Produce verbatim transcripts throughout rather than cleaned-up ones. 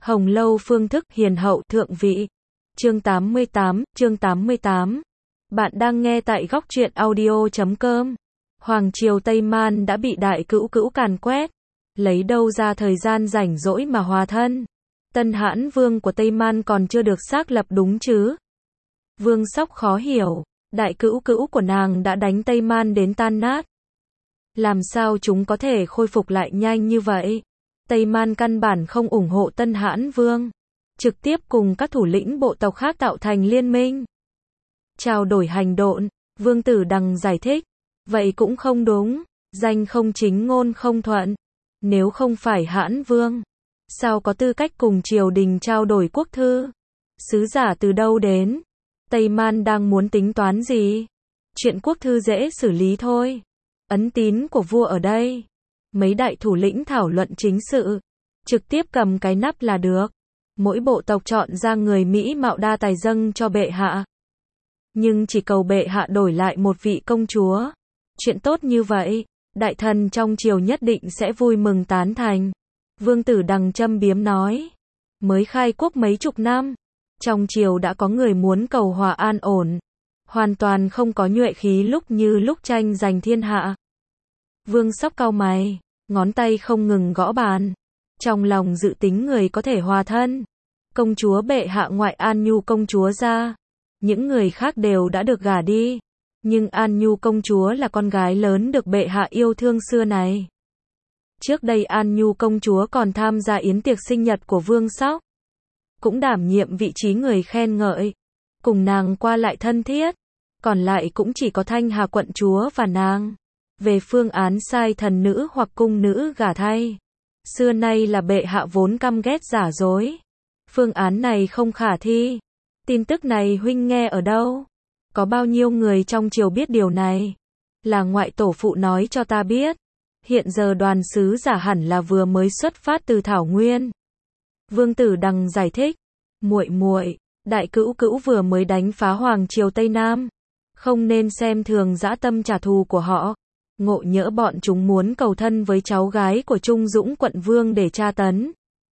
Hồng Lâu phương thức hiền hậu thượng vị. Chương tám mươi tám, chương tám mươi tám. Bạn đang nghe tại góc truyện audio chấm com. Hoàng triều Tây Man đã bị đại cữu cữu càn quét, lấy đâu ra thời gian rảnh rỗi mà hòa thân. Tân Hãn Vương của Tây Man còn chưa được xác lập đúng chứ? Vương Sóc khó hiểu, đại cữu cữu của nàng đã đánh Tây Man đến tan nát. Làm sao chúng có thể khôi phục lại nhanh như vậy? Tây Man căn bản không ủng hộ Tân Hãn Vương, trực tiếp cùng các thủ lĩnh bộ tộc khác tạo thành liên minh. Trao đổi hành độn, Vương Tử Đằng giải thích, vậy cũng không đúng, danh không chính ngôn không thuận. Nếu không phải Hãn Vương, sao có tư cách cùng triều đình trao đổi quốc thư? Sứ giả từ đâu đến? Tây Man đang muốn tính toán gì? Chuyện quốc thư dễ xử lý thôi. Ấn tín của vua ở đây. Mấy đại thủ lĩnh thảo luận chính sự, trực tiếp cầm cái nắp là được. Mỗi bộ tộc chọn ra người Mỹ mạo đa tài dâng cho bệ hạ. Nhưng chỉ cầu bệ hạ đổi lại một vị công chúa. Chuyện tốt như vậy, đại thần trong triều nhất định sẽ vui mừng tán thành. Vương Tử Đằng châm biếm nói, mới khai quốc mấy chục năm, trong triều đã có người muốn cầu hòa an ổn, hoàn toàn không có nhuệ khí lúc như lúc tranh giành thiên hạ. Vương Sóc cau mày, ngón tay không ngừng gõ bàn, trong lòng dự tính người có thể hòa thân. Công chúa bệ hạ ngoại An Nhu công chúa ra, những người khác đều đã được gả đi, nhưng An Nhu công chúa là con gái lớn được bệ hạ yêu thương xưa này. Trước đây An Nhu công chúa còn tham gia yến tiệc sinh nhật của Vương Sóc, cũng đảm nhiệm vị trí người khen ngợi, cùng nàng qua lại thân thiết, còn lại cũng chỉ có Thanh Hà quận chúa và nàng. Về phương án sai thần nữ hoặc cung nữ gả thay, xưa nay là bệ hạ vốn căm ghét giả dối. Phương án này không khả thi. Tin tức này huynh nghe ở đâu? Có bao nhiêu người trong triều biết điều này? Là ngoại tổ phụ nói cho ta biết. Hiện giờ đoàn sứ giả hẳn là vừa mới xuất phát từ Thảo Nguyên. Vương Tử Đằng giải thích, muội muội, đại cữu cữu vừa mới đánh phá hoàng triều Tây Nam, không nên xem thường dã tâm trả thù của họ. Ngộ nhỡ bọn chúng muốn cầu thân với cháu gái của Trung Dũng quận vương để tra tấn,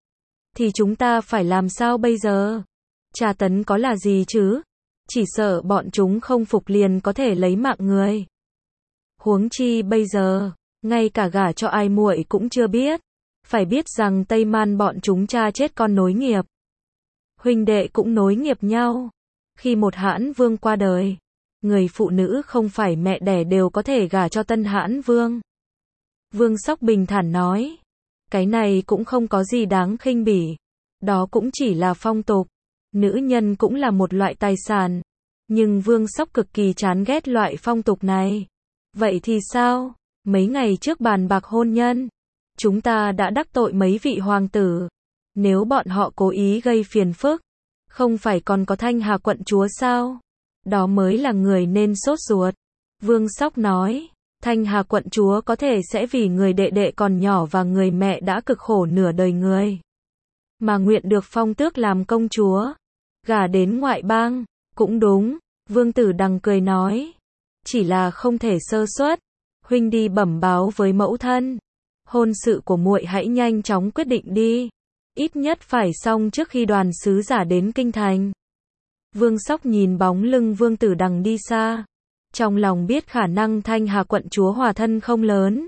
thì chúng ta phải làm sao bây giờ? Tra tấn có là gì chứ? Chỉ sợ bọn chúng không phục liền có thể lấy mạng người. Huống chi bây giờ, ngay cả gả cho ai muội cũng chưa biết. Phải biết rằng Tây Man bọn chúng cha chết con nối nghiệp, huynh đệ cũng nối nghiệp nhau. Khi một Hãn Vương qua đời, người phụ nữ không phải mẹ đẻ đều có thể gả cho Tân Hãn Vương. Vương Sóc bình thản nói, cái này cũng không có gì đáng khinh bỉ, đó cũng chỉ là phong tục, nữ nhân cũng là một loại tài sản. Nhưng Vương Sóc cực kỳ chán ghét loại phong tục này. Vậy thì sao? Mấy ngày trước bàn bạc hôn nhân, chúng ta đã đắc tội mấy vị hoàng tử. Nếu bọn họ cố ý gây phiền phức, không phải còn có Thanh Hà quận chúa sao? Đó mới là người nên sốt ruột. Vương Sóc nói, Thanh Hà quận chúa có thể sẽ vì người đệ đệ còn nhỏ và người mẹ đã cực khổ nửa đời người, mà nguyện được phong tước làm công chúa, gả đến ngoại bang. Cũng đúng, Vương Tử Đằng cười nói, chỉ là không thể sơ suất. Huynh đi bẩm báo với mẫu thân, hôn sự của muội hãy nhanh chóng quyết định đi, ít nhất phải xong trước khi đoàn sứ giả đến kinh thành. Vương Sóc nhìn bóng lưng Vương Tử Đằng đi xa, trong lòng biết khả năng Thanh Hà quận chúa hòa thân không lớn.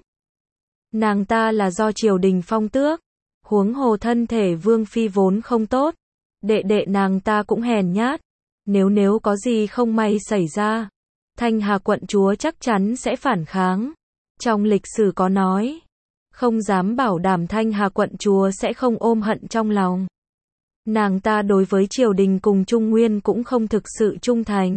Nàng ta là do triều đình phong tước, huống hồ thân thể Vương phi vốn không tốt, đệ đệ nàng ta cũng hèn nhát. Nếu nếu có gì không may xảy ra, Thanh Hà quận chúa chắc chắn sẽ phản kháng. Trong lịch sử có nói, không dám bảo đảm Thanh Hà quận chúa sẽ không ôm hận trong lòng. Nàng ta đối với triều đình cùng Trung Nguyên cũng không thực sự trung thành.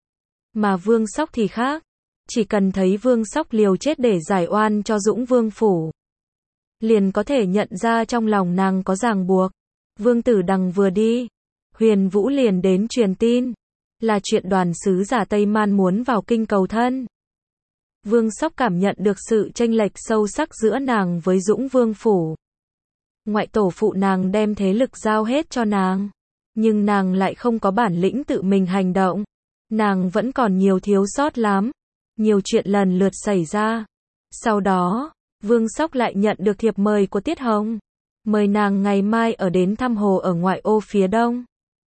Mà Vương Sóc thì khác, chỉ cần thấy Vương Sóc liều chết để giải oan cho Dũng Vương phủ, liền có thể nhận ra trong lòng nàng có ràng buộc. Vương Tử Đằng vừa đi, Huyền Vũ liền đến truyền tin, là chuyện đoàn sứ giả Tây Man muốn vào kinh cầu thân. Vương Sóc cảm nhận được sự chênh lệch sâu sắc giữa nàng với Dũng Vương phủ. Ngoại tổ phụ nàng đem thế lực giao hết cho nàng, nhưng nàng lại không có bản lĩnh tự mình hành động. Nàng vẫn còn nhiều thiếu sót lắm, nhiều chuyện lần lượt xảy ra. Sau đó, Vương Sóc lại nhận được thiệp mời của Tiết Hồng. mời nàng ngày mai ở đến thăm hồ ở ngoại ô phía đông.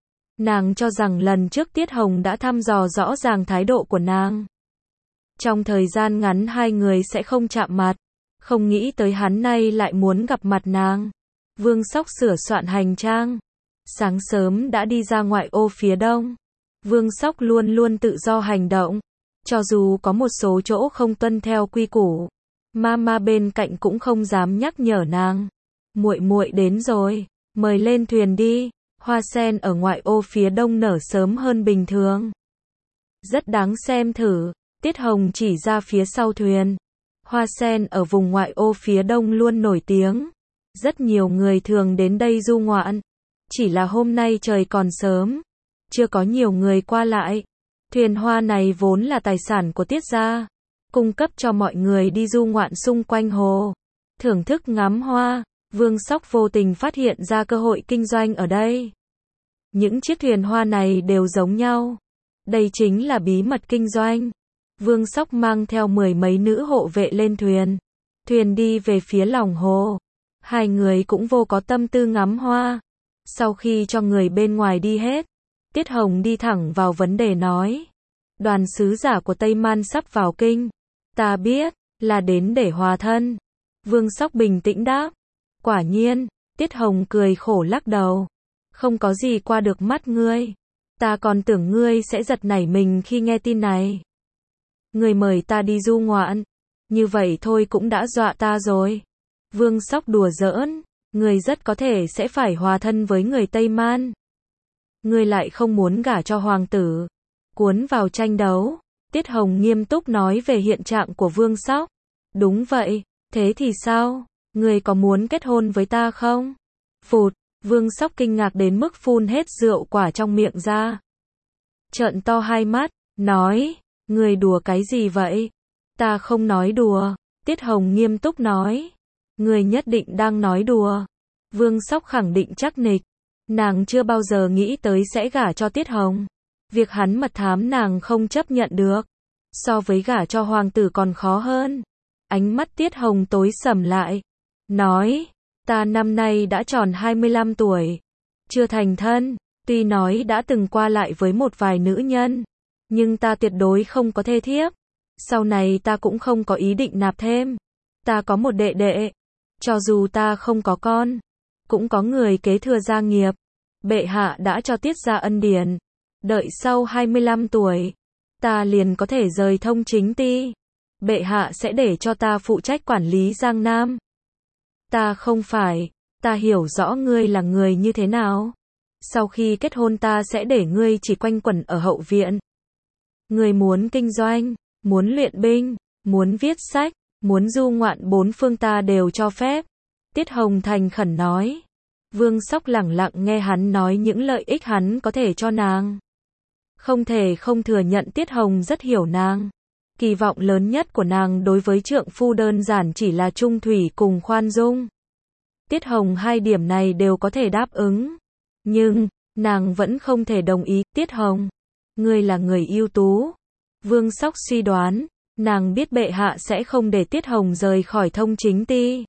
Nàng cho rằng lần trước Tiết Hồng đã thăm dò rõ ràng thái độ của nàng. Trong thời gian ngắn hai người sẽ không chạm mặt, không nghĩ tới hắn nay lại muốn gặp mặt nàng. Vương Sóc sửa soạn hành trang, sáng sớm đã đi ra ngoại ô phía đông. Vương Sóc luôn luôn tự do hành động, cho dù có một số chỗ không tuân theo quy củ, mama bên cạnh cũng không dám nhắc nhở nàng. Muội muội đến rồi, mời lên thuyền đi. Hoa sen ở ngoại ô phía đông nở sớm hơn bình thường, rất đáng xem thử. Tiết Hồng chỉ ra phía sau thuyền. Hoa sen ở vùng ngoại ô phía đông luôn nổi tiếng, rất nhiều người thường đến đây du ngoạn. Chỉ là hôm nay trời còn sớm, chưa có nhiều người qua lại. Thuyền hoa này vốn là tài sản của Tiết gia, cung cấp cho mọi người đi du ngoạn xung quanh hồ, thưởng thức ngắm hoa. Vương Sóc vô tình phát hiện ra cơ hội kinh doanh ở đây. Những chiếc thuyền hoa này đều giống nhau. Đây chính là bí mật kinh doanh. Vương Sóc mang theo mười mấy nữ hộ vệ lên thuyền. Thuyền đi về phía lòng hồ. Hai người cũng vô có tâm tư ngắm hoa. Sau khi cho người bên ngoài đi hết, Tiết Hồng đi thẳng vào vấn đề nói. Đoàn sứ giả của Tây Man sắp vào kinh. Ta biết, là đến để hòa thân. Vương Sóc bình tĩnh đáp. Quả nhiên. Tiết Hồng cười khổ lắc đầu. Không có gì qua được mắt ngươi. Ta còn tưởng ngươi sẽ giật nảy mình khi nghe tin này. Ngươi mời ta đi du ngoạn, như vậy thôi cũng đã dọa ta rồi. Vương Sóc đùa giỡn. Ngươi rất có thể sẽ phải hòa thân với người Tây Man. Ngươi lại không muốn gả cho hoàng tử, cuốn vào tranh đấu. Tiết Hồng nghiêm túc nói về hiện trạng của Vương Sóc. Đúng vậy, thế thì sao? Ngươi có muốn kết hôn với ta không? Phụt, Vương Sóc kinh ngạc đến mức phun hết rượu quả trong miệng ra. Trợn to hai mắt, nói, ngươi đùa cái gì vậy? Ta không nói đùa. Tiết Hồng nghiêm túc nói. Ngươi nhất định đang nói đùa. Vương Sóc khẳng định chắc nịch. Nàng chưa bao giờ nghĩ tới sẽ gả cho Tiết Hồng. Việc hắn mật thám nàng không chấp nhận được. So với gả cho hoàng tử còn khó hơn. Ánh mắt Tiết Hồng tối sầm lại. Nói, ta năm nay đã tròn hai mươi lăm tuổi. Chưa thành thân. Tuy nói đã từng qua lại với một vài nữ nhân, nhưng ta tuyệt đối không có thê thiếp. Sau này ta cũng không có ý định nạp thêm. Ta có một đệ đệ. Cho dù ta không có con, cũng có người kế thừa gia nghiệp. Bệ hạ đã cho Tiết gia ân điển. Đợi sau hai mươi lăm tuổi, ta liền có thể rời Thông Chính Ti. Bệ hạ sẽ để cho ta phụ trách quản lý Giang Nam. Ta không phải, ta hiểu rõ ngươi là người như thế nào. Sau khi kết hôn ta sẽ để ngươi chỉ quanh quẩn ở hậu viện. Ngươi muốn kinh doanh, muốn luyện binh, muốn viết sách, muốn du ngoạn bốn phương ta đều cho phép. Tiết Hồng thành khẩn nói. Vương Sóc lẳng lặng nghe hắn nói những lợi ích hắn có thể cho nàng. Không thể không thừa nhận Tiết Hồng rất hiểu nàng. Kỳ vọng lớn nhất của nàng đối với trượng phu đơn giản chỉ là trung thủy cùng khoan dung. Tiết Hồng hai điểm này đều có thể đáp ứng. Nhưng, nàng vẫn không thể đồng ý. Tiết Hồng, ngươi là người ưu tú. Vương Sóc suy đoán, nàng biết bệ hạ sẽ không để Tiết Hồng rời khỏi Thông Chính Ti.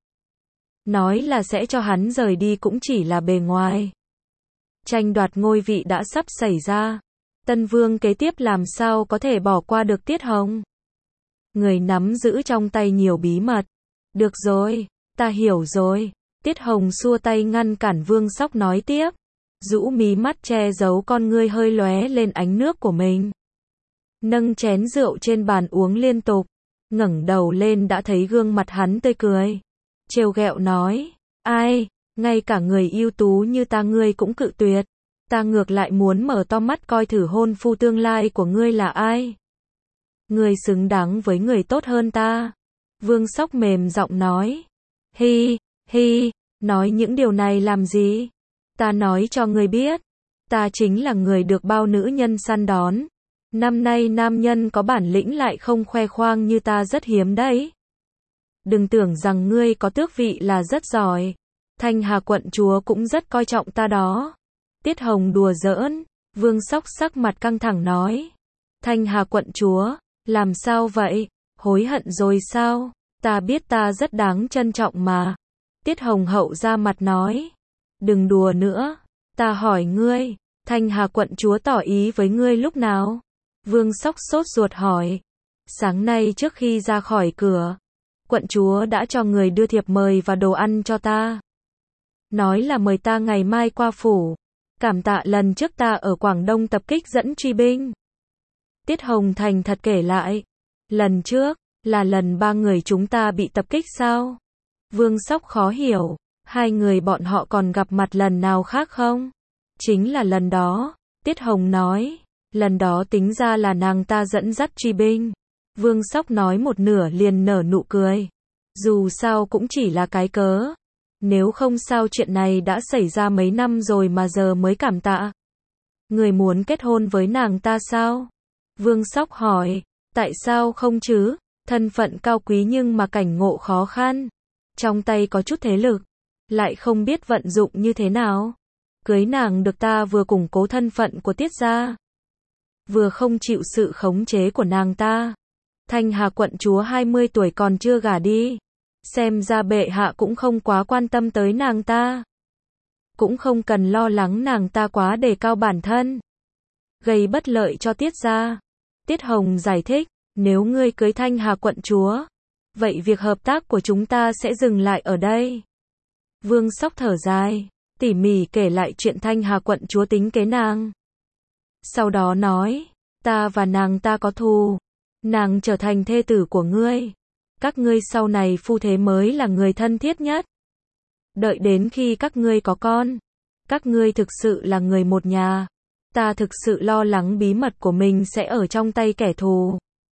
Nói là sẽ cho hắn rời đi cũng chỉ là bề ngoài. Tranh đoạt ngôi vị đã sắp xảy ra. Tân vương kế tiếp làm sao có thể bỏ qua được Tiết Hồng. Người nắm giữ trong tay nhiều bí mật. Được rồi, ta hiểu rồi. Tiết Hồng xua tay ngăn cản Vương Sóc nói tiếp. Rũ mí mắt che giấu con ngươi hơi lóe lên ánh nước của mình. Nâng chén rượu trên bàn uống liên tục. Ngẩng đầu lên đã thấy gương mặt hắn tươi cười. Trêu ghẹo nói. Ai, ngay cả người ưu tú như ta ngươi cũng cự tuyệt. Ta ngược lại muốn mở to mắt coi thử hôn phu tương lai của ngươi là ai. Ngươi xứng đáng với người tốt hơn ta. Vương Sóc mềm giọng nói. Hi, hi, nói những điều này làm gì? Ta nói cho ngươi biết. Ta chính là người được bao nữ nhân săn đón. Năm nay nam nhân có bản lĩnh lại không khoe khoang như ta rất hiếm đấy. Đừng tưởng rằng ngươi có tước vị là rất giỏi. Thanh Hà quận chúa cũng rất coi trọng ta đó. Tiết Hồng đùa giỡn. Vương Sóc sắc mặt căng thẳng nói. Thanh Hà quận chúa, làm sao vậy? Hối hận rồi sao? Ta biết ta rất đáng trân trọng mà. Tiết Hồng Hậu ra mặt nói. Đừng đùa nữa. Ta hỏi ngươi, Thanh Hà quận chúa tỏ ý với ngươi lúc nào? Vương Sóc sốt ruột hỏi. Sáng nay trước khi ra khỏi cửa, quận chúa đã cho người đưa thiệp mời và đồ ăn cho ta. Nói là mời ta ngày mai qua phủ. Cảm tạ lần trước ta ở Quảng Đông tập kích dẫn truy binh. Tiết Hồng thành thật kể lại. Lần trước, là lần ba người chúng ta bị tập kích sao? Vương Sóc khó hiểu. Hai người bọn họ còn gặp mặt lần nào khác không? Chính là lần đó. Tiết Hồng nói. Lần đó tính ra là nàng ta dẫn dắt truy binh. Vương Sóc nói một nửa liền nở nụ cười. Dù sao cũng chỉ là cái cớ. Nếu không sao chuyện này đã xảy ra mấy năm rồi mà giờ mới cảm tạ. Người muốn kết hôn với nàng ta sao? Vương Sóc hỏi. Tại sao không chứ? Thân phận cao quý nhưng mà cảnh ngộ khó khăn. Trong tay có chút thế lực. Lại không biết vận dụng như thế nào. Cưới nàng được ta vừa củng cố thân phận của Tiết gia, vừa không chịu sự khống chế của nàng ta. Thanh Hà quận chúa hai mươi tuổi còn chưa gả đi. Xem ra bệ hạ cũng không quá quan tâm tới nàng ta. Cũng không cần lo lắng nàng ta quá đề cao bản thân, gây bất lợi cho Tiết gia. Tiết Hồng giải thích, nếu ngươi cưới Thanh Hà quận chúa, vậy việc hợp tác của chúng ta sẽ dừng lại ở đây. Vương Sóc thở dài, tỉ mỉ kể lại chuyện Thanh Hà quận chúa tính kế nàng. Sau đó nói, ta và nàng ta có thù. Nàng trở thành thê tử của ngươi. Các ngươi sau này phu thế mới là người thân thiết nhất. Đợi đến khi các ngươi có con, các ngươi thực sự là người một nhà. Ta thực sự lo lắng bí mật của mình sẽ ở trong tay kẻ thù.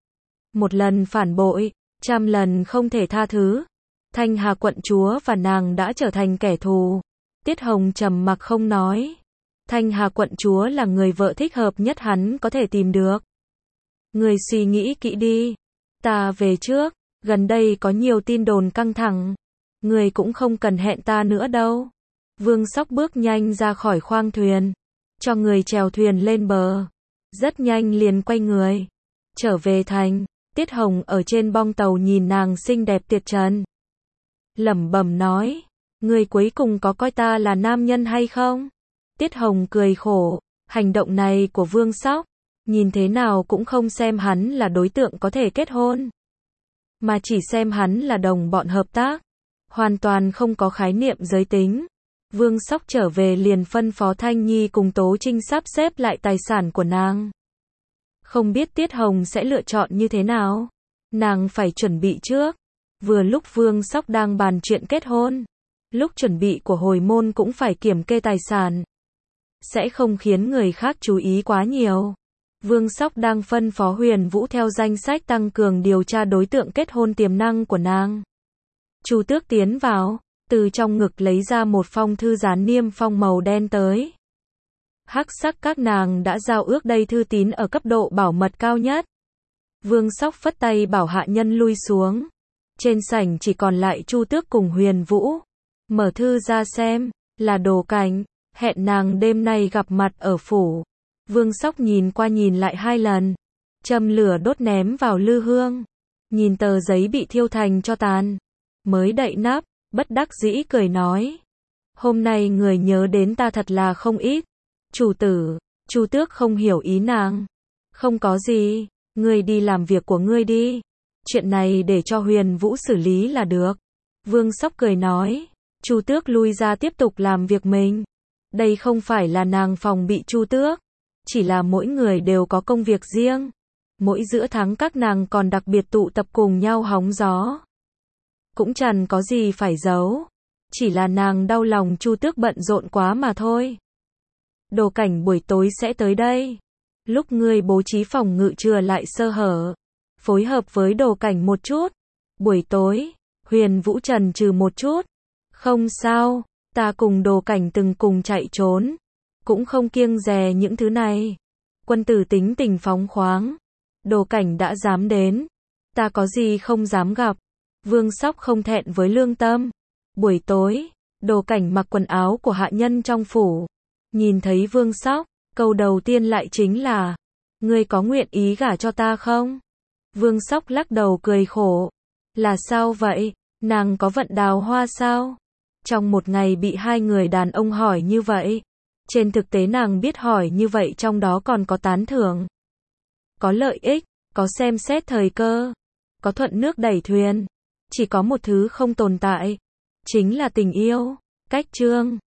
Một lần phản bội, trăm lần không thể tha thứ. Thanh Hà quận chúa và nàng đã trở thành kẻ thù. Tiết Hồng trầm mặc không nói. Thanh Hà quận chúa là người vợ thích hợp nhất hắn có thể tìm được. Người suy nghĩ kỹ đi. Ta về trước, gần đây có nhiều tin đồn căng thẳng. Người cũng không cần hẹn ta nữa đâu. Vương Sóc bước nhanh ra khỏi khoang thuyền, cho người chèo thuyền lên bờ. Rất nhanh liền quay người, trở về thành. Tiết Hồng ở trên bong tàu nhìn nàng xinh đẹp tuyệt trần, lẩm bẩm nói, người cuối cùng có coi ta là nam nhân hay không? Tiết Hồng cười khổ, hành động này của Vương Sóc, nhìn thế nào cũng không xem hắn là đối tượng có thể kết hôn, mà chỉ xem hắn là đồng bọn hợp tác, hoàn toàn không có khái niệm giới tính. Vương Sóc trở về liền phân phó Thanh Nhi cùng Tố Trinh sắp xếp lại tài sản của nàng. Không biết Tiết Hồng sẽ lựa chọn như thế nào, nàng phải chuẩn bị trước. Vừa lúc Vương Sóc đang bàn chuyện kết hôn, lúc chuẩn bị của hồi môn cũng phải kiểm kê tài sản, sẽ không khiến người khác chú ý quá nhiều. Vương Sóc đang phân phó Huyền Vũ theo danh sách tăng cường điều tra đối tượng kết hôn tiềm năng của nàng. Chu Tước tiến vào, từ trong ngực lấy ra một phong thư dán niêm phong màu đen tới. Hắc sắc các nàng đã giao ước đây thư tín ở cấp độ bảo mật cao nhất. Vương Sóc phất tay bảo hạ nhân lui xuống. Trên sảnh chỉ còn lại Chu Tước cùng Huyền Vũ. Mở thư ra xem, là Đồ Cảnh, hẹn nàng đêm nay gặp mặt ở phủ. Vương Sóc nhìn qua nhìn lại hai lần, châm lửa đốt ném vào lư hương, nhìn tờ giấy bị thiêu thành tro tàn, mới đậy nắp, bất đắc dĩ cười nói, hôm nay người nhớ đến ta thật là không ít. Chủ tử, Chu Tước không hiểu ý nàng. Không có gì, ngươi đi làm việc của ngươi đi. Chuyện này để cho Huyền Vũ xử lý là được. Vương Sóc cười nói. Chu Tước lui ra tiếp tục làm việc mình. Đây không phải là nàng phòng bị Chu Tước, chỉ là mỗi người đều có công việc riêng. Mỗi giữa tháng các nàng còn đặc biệt tụ tập cùng nhau hóng gió. Cũng chẳng có gì phải giấu. Chỉ là nàng đau lòng Chu Tước bận rộn quá mà thôi. Đồ Cảnh buổi tối sẽ tới đây. Lúc ngươi bố trí phòng ngự chừa lại sơ hở, phối hợp với Đồ Cảnh một chút. Buổi tối, Huyền Vũ trần trừ một chút. Không sao, ta cùng Đồ Cảnh từng cùng chạy trốn, cũng không kiêng dè những thứ này. Quân tử tính tình phóng khoáng. Đồ Cảnh đã dám đến, ta có gì không dám gặp. Vương Sóc không thẹn với lương tâm. Buổi tối, Đồ Cảnh mặc quần áo của hạ nhân trong phủ. Nhìn thấy Vương Sóc, câu đầu tiên lại chính là, ngươi có nguyện ý gả cho ta không? Vương Sóc lắc đầu cười khổ. Là sao vậy? Nàng có vận đào hoa sao? Trong một ngày bị hai người đàn ông hỏi như vậy. Trên thực tế nàng biết hỏi như vậy trong đó còn có tán thưởng, có lợi ích, có xem xét thời cơ, có thuận nước đẩy thuyền. Chỉ có một thứ không tồn tại, chính là tình yêu. Cách chương